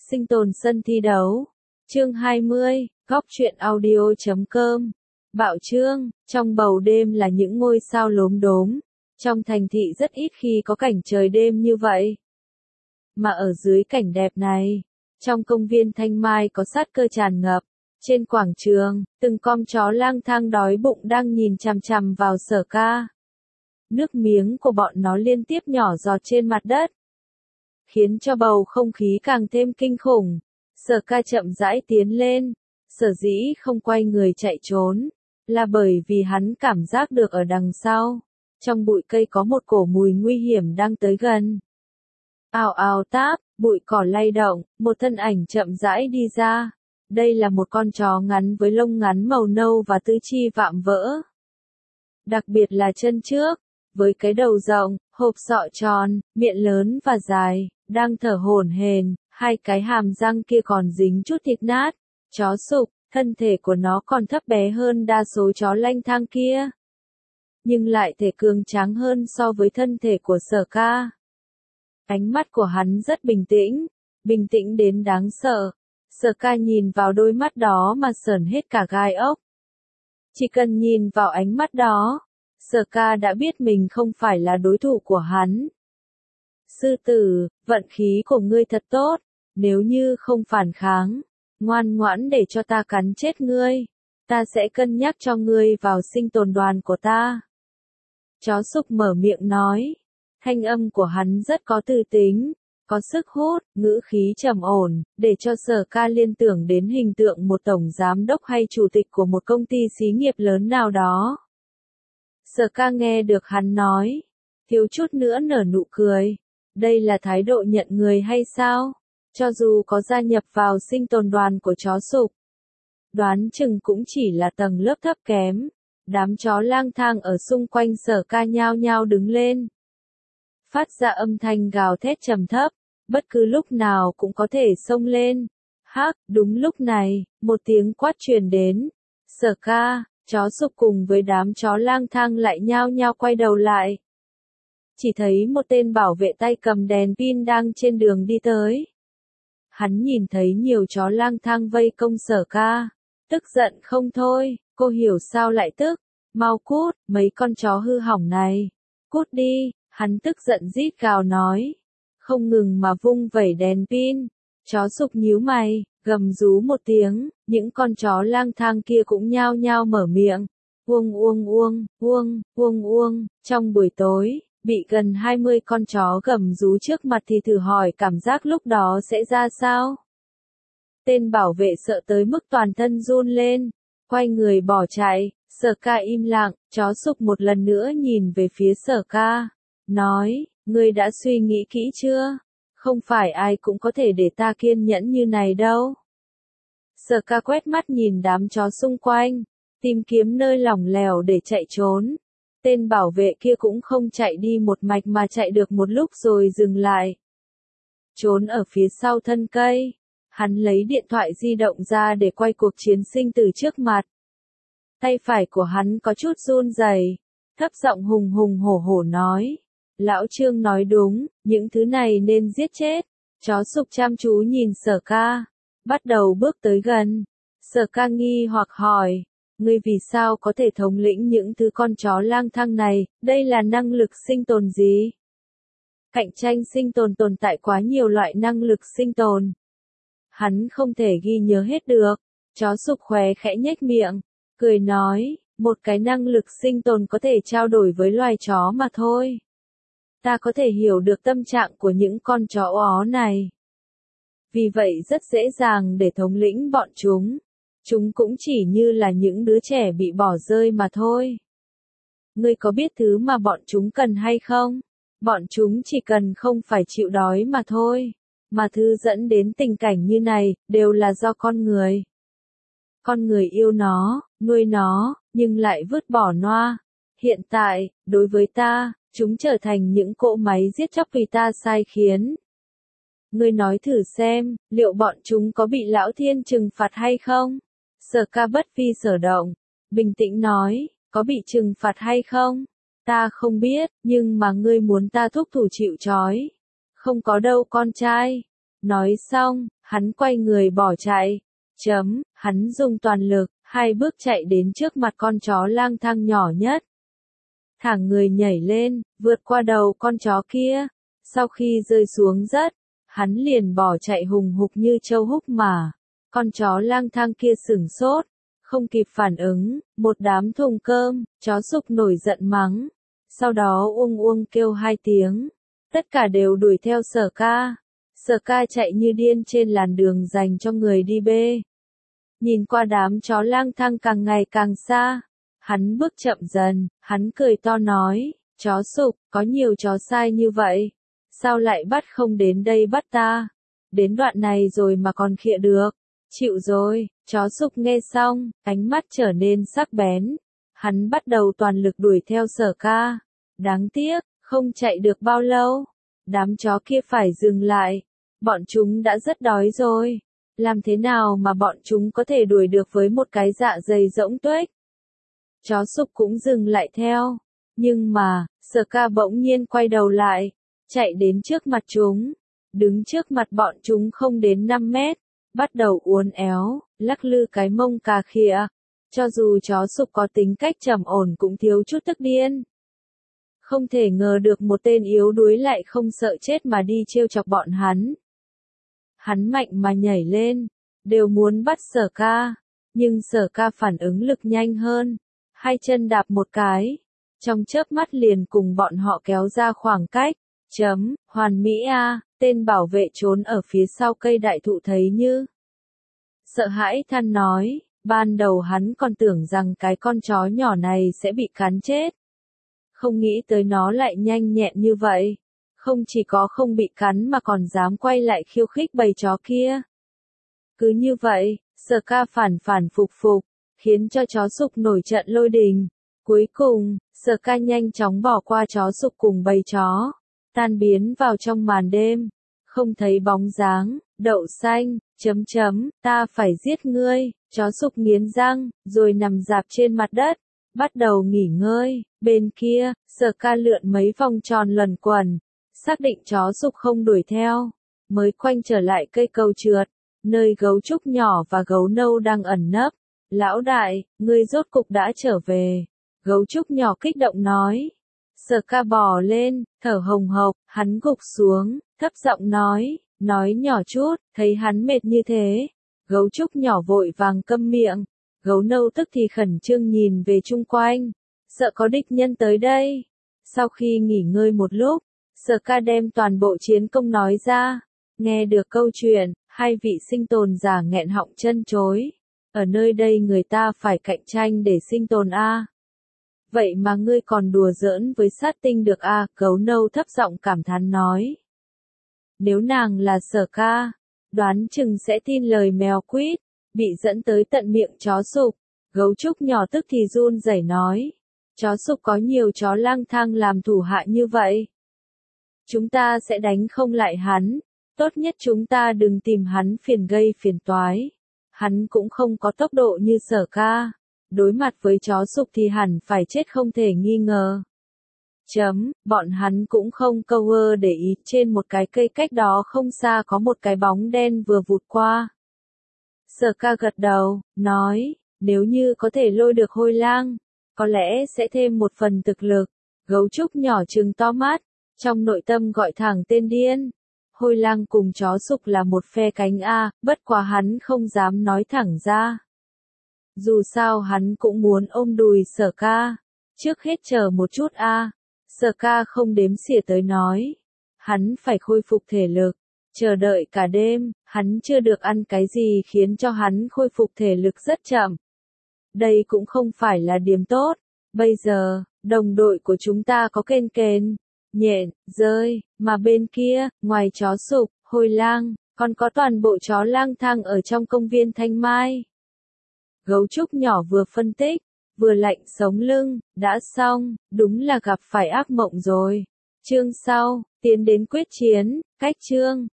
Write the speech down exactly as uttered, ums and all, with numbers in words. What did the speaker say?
Sinh tồn sân thi đấu. Chương hai mươi, góc truyện audio chấm com. Bạo chương, trong bầu đêm là những ngôi sao lốm đốm. Trong thành thị rất ít khi có cảnh trời đêm như vậy. Mà ở dưới cảnh đẹp này, trong công viên Thanh Mai có sát cơ tràn ngập. Trên quảng trường, từng con chó lang thang đói bụng đang nhìn chằm chằm vào Sở Ca. Nước miếng của bọn nó liên tiếp nhỏ giọt trên mặt đất, khiến cho bầu không khí càng thêm kinh khủng. Sở Ca chậm rãi tiến lên, sở dĩ không quay người chạy trốn, là bởi vì hắn cảm giác được ở đằng sau, trong bụi cây có một cổ mùi nguy hiểm đang tới gần. Ào ào táp, bụi cỏ lay động, một thân ảnh chậm rãi đi ra. Đây là một con chó ngắn với lông ngắn màu nâu và tứ chi vạm vỡ. Đặc biệt là chân trước, với cái đầu rộng, hộp sọ tròn, miệng lớn và dài, đang thở hổn hển, hai cái hàm răng kia còn dính chút thịt nát. Chó sục, thân thể của nó còn thấp bé hơn đa số chó lang thang kia, nhưng lại thể cường tráng hơn so với thân thể của Sở Ca. Ánh mắt của hắn rất bình tĩnh, bình tĩnh đến đáng sợ. Sở Ca nhìn vào đôi mắt đó mà sởn hết cả gai ốc. Chỉ cần nhìn vào ánh mắt đó, Sở Ca đã biết mình không phải là đối thủ của hắn. Sư tử, vận khí của ngươi thật tốt, nếu như không phản kháng, ngoan ngoãn để cho ta cắn chết ngươi, ta sẽ cân nhắc cho ngươi vào sinh tồn đoàn của ta. Chó sục mở miệng nói, thanh âm của hắn rất có tư tính, có sức hút, ngữ khí trầm ổn, để cho Sở Ca liên tưởng đến hình tượng một tổng giám đốc hay chủ tịch của một công ty xí nghiệp lớn nào đó. Sở Ca nghe được hắn nói, thiếu chút nữa nở nụ cười. Đây là thái độ nhận người hay sao? Cho dù có gia nhập vào sinh tồn đoàn của chó sục, đoán chừng cũng chỉ là tầng lớp thấp kém. Đám chó lang thang ở xung quanh Sở Ca nhao nhao đứng lên, phát ra âm thanh gào thét trầm thấp, bất cứ lúc nào cũng có thể xông lên. Hắc, đúng lúc này, một tiếng quát truyền đến. Sở Ca, chó sục cùng với đám chó lang thang lại nhao nhao quay đầu lại. Chỉ thấy một tên bảo vệ tay cầm đèn pin đang trên đường đi tới. Hắn nhìn thấy nhiều chó lang thang vây công Sở Ca, tức giận không thôi. Cô hiểu sao lại tức, mau cút, mấy con chó hư hỏng này, cút đi. Hắn tức giận rít gào nói, không ngừng mà vung vẩy đèn pin. Chó sục nhíu mày, gầm rú một tiếng, những con chó lang thang kia cũng nhao nhao mở miệng. Uông uông uông, uông, uông uông, trong buổi tối, bị gần hai mươi con chó gầm rú trước mặt thì thử hỏi cảm giác lúc đó sẽ ra sao? Tên bảo vệ sợ tới mức toàn thân run lên, quay người bỏ chạy. Sở Ca im lặng, chó sục một lần nữa nhìn về phía Sở Ca, nói, ngươi đã suy nghĩ kỹ chưa? Không phải ai cũng có thể để ta kiên nhẫn như này đâu. Sở Ca quét mắt nhìn đám chó xung quanh, tìm kiếm nơi lỏng lẻo để chạy trốn. Tên bảo vệ kia cũng không chạy đi một mạch mà chạy được một lúc rồi dừng lại. Trốn ở phía sau thân cây, hắn lấy điện thoại di động ra để quay cuộc chiến sinh tử trước mặt. Tay phải của hắn có chút run rẩy, thấp giọng hùng hùng hổ hổ nói. Lão Trương nói đúng, những thứ này nên giết chết. Chó sục chăm chú nhìn Sở Ca, bắt đầu bước tới gần. Sở Ca nghi hoặc hỏi, ngươi vì sao có thể thống lĩnh những thứ con chó lang thang này, đây là năng lực sinh tồn gì? Cạnh tranh sinh tồn tồn tại quá nhiều loại năng lực sinh tồn. Hắn không thể ghi nhớ hết được. Chó sục khóe khẽ nhếch miệng, cười nói, một cái năng lực sinh tồn có thể trao đổi với loài chó mà thôi. Ta có thể hiểu được tâm trạng của những con chó ó này. Vì vậy rất dễ dàng để thống lĩnh bọn chúng. Chúng cũng chỉ như là những đứa trẻ bị bỏ rơi mà thôi. Ngươi có biết thứ mà bọn chúng cần hay không? Bọn chúng chỉ cần không phải chịu đói mà thôi. Mà thứ dẫn đến tình cảnh như này, đều là do con người. Con người yêu nó, nuôi nó, nhưng lại vứt bỏ nó. Hiện tại, đối với ta, chúng trở thành những cỗ máy giết chóc vì ta sai khiến. Ngươi nói thử xem, liệu bọn chúng có bị Lão Thiên trừng phạt hay không? Sở Ca bất vi sở động, bình tĩnh nói, có bị trừng phạt hay không? Ta không biết, nhưng mà ngươi muốn ta thúc thủ chịu trói. Không có đâu con trai. Nói xong, hắn quay người bỏ chạy. Chấm, hắn dùng toàn lực, hai bước chạy đến trước mặt con chó lang thang nhỏ nhất. Thẳng người nhảy lên, vượt qua đầu con chó kia. Sau khi rơi xuống đất, hắn liền bỏ chạy hùng hục như trâu húc mà. Con chó lang thang kia sửng sốt, không kịp phản ứng, một đám thùng cơm, chó sục nổi giận mắng. Sau đó uông uông kêu hai tiếng. Tất cả đều đuổi theo Sở Ca. Sở Ca chạy như điên trên làn đường dành cho người đi bê. Nhìn qua đám chó lang thang càng ngày càng xa. Hắn bước chậm dần, hắn cười to nói, chó sục, có nhiều chó sai như vậy. Sao lại bắt không đến đây bắt ta? Đến đoạn này rồi mà còn khịa được. Chịu rồi, chó sục nghe xong, ánh mắt trở nên sắc bén. Hắn bắt đầu toàn lực đuổi theo Sở Ca. Đáng tiếc, không chạy được bao lâu. Đám chó kia phải dừng lại. Bọn chúng đã rất đói rồi. Làm thế nào mà bọn chúng có thể đuổi được với một cái dạ dày rỗng tuếch? Chó sục cũng dừng lại theo. Nhưng mà, Sở Ca bỗng nhiên quay đầu lại. Chạy đến trước mặt chúng. Đứng trước mặt bọn chúng không đến năm mét. Bắt đầu uốn éo, lắc lư cái mông cà khịa. Cho dù chó sục có tính cách trầm ổn cũng thiếu chút tức điên. Không thể ngờ được một tên yếu đuối lại không sợ chết mà đi trêu chọc bọn hắn. Hắn mạnh mà nhảy lên, đều muốn bắt Sở Ca. Nhưng Sở Ca phản ứng lực nhanh hơn. Hai chân đạp một cái. Trong chớp mắt liền cùng bọn họ kéo ra khoảng cách. Chấm, hoàn mỹ a, tên bảo vệ trốn ở phía sau cây đại thụ thấy như. Sợ hãi than nói, ban đầu hắn còn tưởng rằng cái con chó nhỏ này sẽ bị cắn chết. Không nghĩ tới nó lại nhanh nhẹn như vậy. Không chỉ có không bị cắn mà còn dám quay lại khiêu khích bầy chó kia. Cứ như vậy, Sở Ca phản phản phục phục, khiến cho chó sục nổi trận lôi đình. Cuối cùng, Sở Ca nhanh chóng bỏ qua chó sục cùng bầy chó. Tan biến vào trong màn đêm, không thấy bóng dáng, đậu xanh, chấm chấm, ta phải giết ngươi, chó sục nghiến răng, rồi nằm rạp trên mặt đất, bắt đầu nghỉ ngơi, bên kia, Sở Ca lượn mấy vòng tròn luẩn quẩn, xác định chó sục không đuổi theo, mới quanh trở lại cây cầu trượt, nơi gấu trúc nhỏ và gấu nâu đang ẩn nấp. Lão đại, ngươi rốt cục đã trở về, gấu trúc nhỏ kích động nói. Sở Ca bò lên, thở hồng hộc, hắn gục xuống, thấp giọng nói, nói nhỏ chút, thấy hắn mệt như thế. Gấu trúc nhỏ vội vàng câm miệng, gấu nâu tức thì khẩn trương nhìn về chung quanh, sợ có địch nhân tới đây. Sau khi nghỉ ngơi một lúc, Sở Ca đem toàn bộ chiến công nói ra, nghe được câu chuyện, hai vị sinh tồn giả nghẹn họng chân chối. Ở nơi đây người ta phải cạnh tranh để sinh tồn a. Vậy mà ngươi còn đùa giỡn với sát tinh được a, gấu nâu thấp giọng cảm thán nói. Nếu nàng là Sở Ca, đoán chừng sẽ tin lời mèo quýt, bị dẫn tới tận miệng chó sục. Gấu trúc nhỏ tức thì run rẩy nói. Chó sục có nhiều chó lang thang làm thủ hạ như vậy. Chúng ta sẽ đánh không lại hắn, tốt nhất chúng ta đừng tìm hắn phiền gây phiền toái. Hắn cũng không có tốc độ như Sở Ca. Đối mặt với chó sục thì hẳn phải chết không thể nghi ngờ. Chấm, bọn hắn cũng không câu ơ để ý, trên một cái cây cách đó không xa có một cái bóng đen vừa vụt qua. Sở Ca gật đầu, nói, nếu như có thể lôi được hôi lang, có lẽ sẽ thêm một phần thực lực. Gấu trúc nhỏ trừng to mắt, trong nội tâm gọi thẳng tên điên. Hôi lang cùng chó sục là một phe cánh a, bất quá hắn không dám nói thẳng ra. Dù sao hắn cũng muốn ôm đùi Sở Ca. Trước hết chờ một chút a. Sở Ca không đếm xỉa tới nói. Hắn phải khôi phục thể lực. Chờ đợi cả đêm, hắn chưa được ăn cái gì khiến cho hắn khôi phục thể lực rất chậm. Đây cũng không phải là điểm tốt. Bây giờ, đồng đội của chúng ta có kên kền, nhện, rơi, mà bên kia, ngoài chó sục, hôi lang, còn có toàn bộ chó lang thang ở trong công viên Thanh Mai. Gấu trúc nhỏ vừa phân tích, vừa lạnh sống lưng, đã xong, đúng là gặp phải ác mộng rồi. Chương sau, tiến đến quyết chiến, cách chương.